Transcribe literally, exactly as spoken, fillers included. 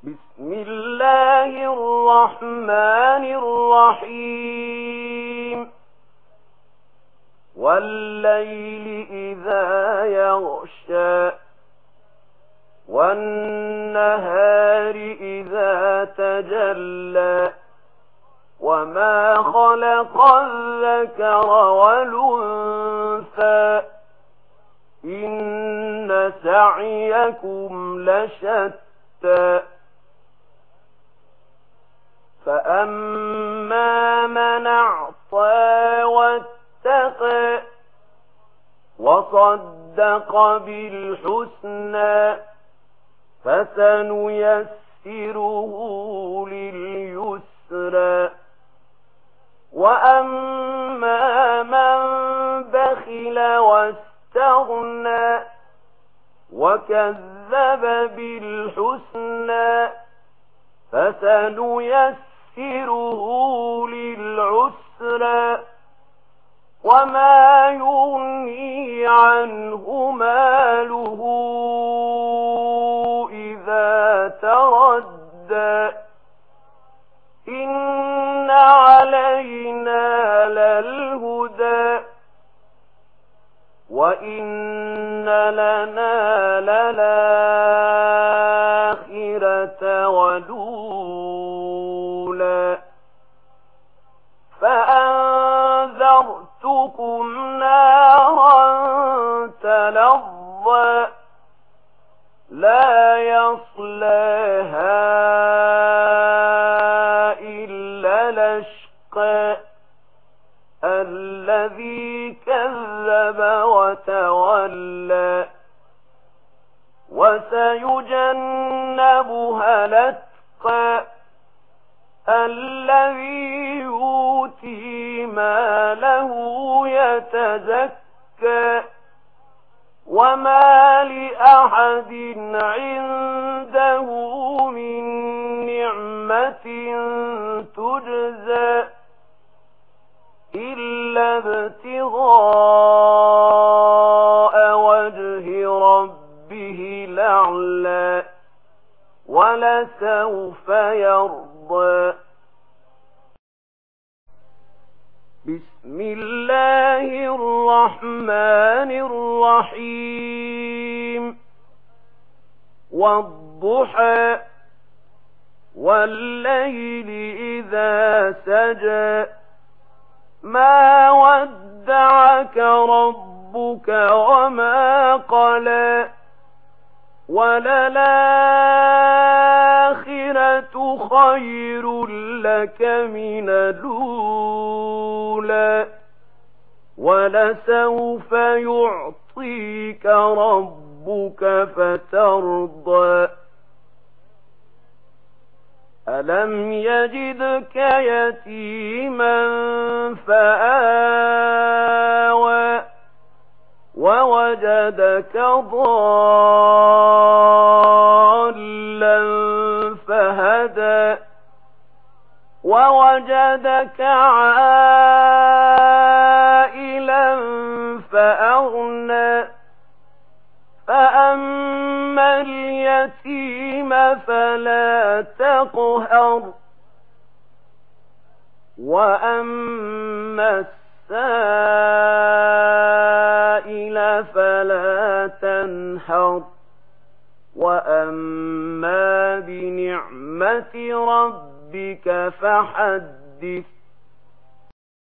بسم الله الرحمن الرحيم والليل إذا يغشى والنهار إذا تجلى وما خلق الذكر والأنثى إن سعيكم لشتى فأما من أعطى واتقى وصدق بالحسنى فسنيسره لليسرى وأما من بخل واستغنى وكذب بالحسنى فسنيسره للعسرى وما يغني عنه ماله إذا تردى إن علينا للهدى وإن لنا للآخرة والأولى فأنذرتكم نارا تلظى لا يصلاها إلا الأشقى الذي كذب وتولى وسيجنبها الأتقى الذي يؤتي ماله يتزكى وما لأحد عنده من نعمة تجزى إلا ابتغاء وجه ربه الأعلى ولسوف يرضى. بسم الله الرحمن الرحيم والضحى والليل إذا سجى ما ودعك ربك وما قلى وللآخرة خير لك من الأولى ولسوف يعطيك ربك فترضى ألم يجدك يتيما فآوى ووجدك ضالا فهدى ووجدك عائلا فأغنى فأما اليتيم فلا تقهر وأما السائل فلا تنهر وأما بنعمة ربك فحدث